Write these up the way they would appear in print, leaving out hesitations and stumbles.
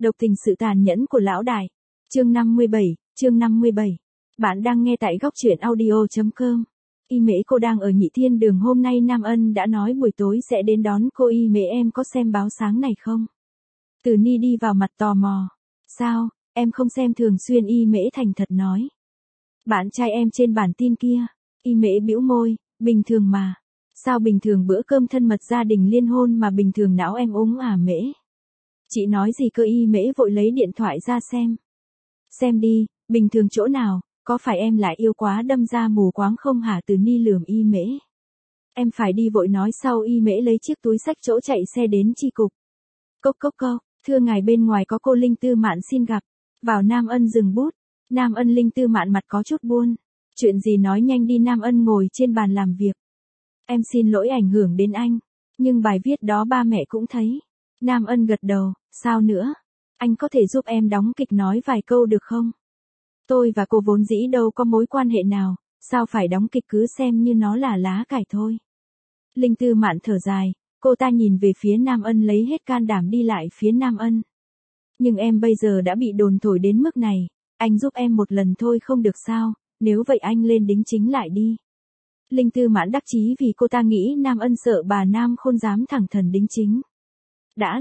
Độc tình sự tàn nhẫn của lão đại. Chương 57, chương 57. Bạn đang nghe tại góc truyện audio.com. Y Mễ, cô đang ở Nhị Thiên Đường, hôm nay Nam Ân đã nói buổi tối sẽ đến đón cô. Y Mễ, em có xem báo sáng này không? Từ Ni đi vào mặt tò mò. Sao, em không xem thường xuyên? Y Mễ thành thật nói. Bạn trai em trên bản tin kia. Y Mễ bĩu môi, bình thường mà. Sao bình thường? Bữa cơm thân mật gia đình liên hôn mà bình thường, não em úng à Mễ? Chị nói gì cơ? Y Mễ vội lấy điện thoại ra xem. Xem đi, bình thường chỗ nào, có phải em lại yêu quá đâm ra mù quáng không hả? Từ Ni lườm Y Mễ. Em phải đi vội nói sau. Y Mễ lấy chiếc túi xách chỗ chạy xe đến chi cục. Cốc cốc cốc, thưa ngài, bên ngoài có cô Linh Tư Mạn xin gặp. Vào. Nam Ân dừng bút. Nam Ân. Linh Tư Mạn mặt có chút buồn. Chuyện gì, nói nhanh đi. Nam Ân ngồi trên bàn làm việc. Em xin lỗi ảnh hưởng đến anh, nhưng bài viết đó ba mẹ cũng thấy. Nam Ân gật đầu. Sao nữa? Anh có thể giúp em đóng kịch nói vài câu được không? Tôi và cô vốn dĩ đâu có mối quan hệ nào, sao phải đóng kịch, cứ xem như nó là lá cải thôi. Linh Tư Mạn thở dài, cô ta nhìn về phía Nam Ân lấy hết can đảm đi lại phía Nam Ân. Nhưng em bây giờ đã bị đồn thổi đến mức này, anh giúp em một lần thôi không được sao? Nếu vậy anh lên đính chính lại đi. Linh Tư Mạn đắc chí vì cô ta nghĩ Nam Ân sợ bà Nam Khôn dám thẳng thắn đính chính. Đã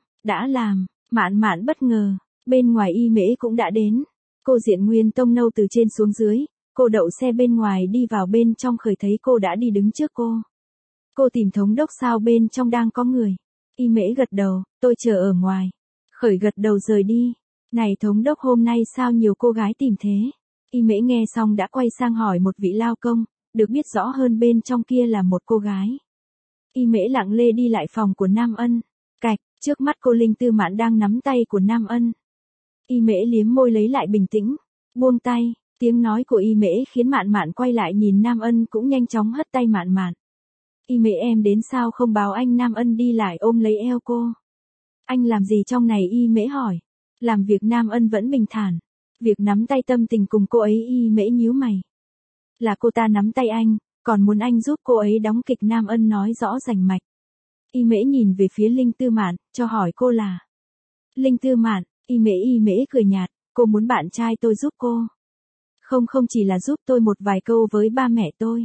làm, Mạn Mạn bất ngờ, bên ngoài Y Mễ cũng đã đến. Cô diện Nguyên Tông nâu từ trên xuống dưới, cô đậu xe bên ngoài đi vào bên trong, Khởi thấy cô đã đi đứng trước cô. Cô tìm thống đốc sao bên trong đang có người? Y Mễ gật đầu, tôi chờ ở ngoài. Khởi gật đầu rời đi. Này thống đốc, hôm nay sao nhiều cô gái tìm thế? Y Mễ nghe xong đã quay sang hỏi một vị lao công, được biết rõ hơn bên trong kia là một cô gái. Y Mễ lặng lê đi lại phòng của Nam Ân. Cạch, trước mắt cô Linh Tư Mạn đang nắm tay của Nam Ân. Y Mễ liếm môi lấy lại bình tĩnh, buông tay. Tiếng nói của Y Mễ khiến Mạn Mạn quay lại nhìn Nam Ân, cũng nhanh chóng hất tay Mạn Mạn. Y Mễ, em đến sao không báo anh? Nam Ân đi lại ôm lấy eo cô. Anh làm gì trong này? Y Mễ hỏi. Làm việc. Nam Ân vẫn bình thản. Việc nắm tay tâm tình cùng cô ấy. Y Mễ nhíu mày. Là cô ta nắm tay anh, còn muốn anh giúp cô ấy đóng kịch. Nam Ân nói rõ rành mạch. Y Mễ nhìn về phía Linh Tư Mạn, cho hỏi cô là Linh Tư Mạn. Y Mễ cười nhạt, cô muốn bạn trai tôi giúp cô. Không, chỉ là giúp tôi một vài câu với ba mẹ tôi.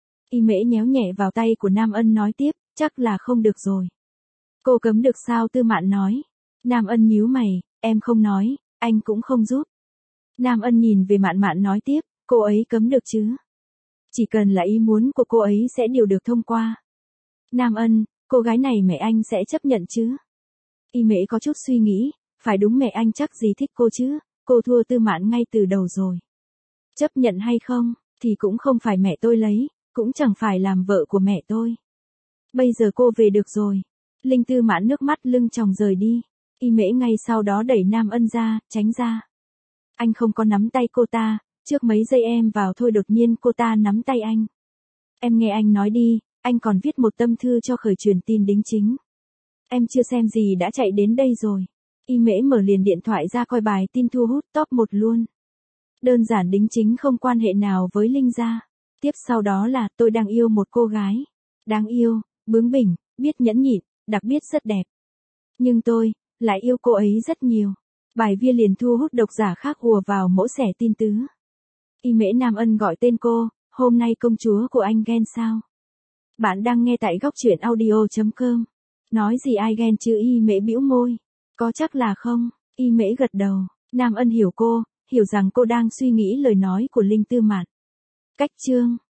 Y Mễ nhéo nhẹ vào tay của Nam Ân nói tiếp, chắc là không được rồi. Cô cấm được sao? Tư Mạn nói. Nam Ân nhíu mày, em không nói, anh cũng không giúp. Nam Ân nhìn về Mạn Mạn nói tiếp, cô ấy cấm được chứ? Chỉ cần là ý muốn của cô ấy sẽ đều được thông qua. Nam Ân, cô gái này mẹ anh sẽ chấp nhận chứ? Y Mễ có chút suy nghĩ, phải đúng, mẹ anh chắc gì thích cô chứ, cô thua Tư Mạn ngay từ đầu rồi. Chấp nhận hay không, thì cũng không phải mẹ tôi lấy, cũng chẳng phải làm vợ của mẹ tôi. Bây giờ cô về được rồi. Linh Tư Mạn nước mắt lưng tròng rời đi. Y Mễ ngay sau đó đẩy Nam Ân ra, tránh ra. Anh không có nắm tay cô ta, trước mấy giây em vào thôi đột nhiên cô ta nắm tay anh. Em nghe anh nói đi, anh còn viết một tâm thư cho Khởi truyền tin đính chính. Em chưa xem gì đã chạy đến đây rồi. Y Mễ mở liền điện thoại ra coi bài tin thu hút top 1 luôn. Đơn giản, đính chính không quan hệ nào với Linh gia. Tiếp sau đó là tôi đang yêu một cô gái. Đáng yêu, bướng bỉnh, biết nhẫn nhịn, đặc biệt rất đẹp. Nhưng tôi lại yêu cô ấy rất nhiều. Bài viết liền thu hút độc giả khác ùa vào mổ xẻ tin tứ. Y Mễ. Nam Ân gọi tên cô, hôm nay công chúa của anh ghen sao? Bạn đang nghe tại góc truyện audio.com. Nói gì ai ghen chứ? Y Mễ bĩu môi. Có chắc là không? Y Mễ gật đầu. Nam Ân hiểu cô, hiểu rằng cô đang suy nghĩ lời nói của Linh Tư Mạn. Cách chương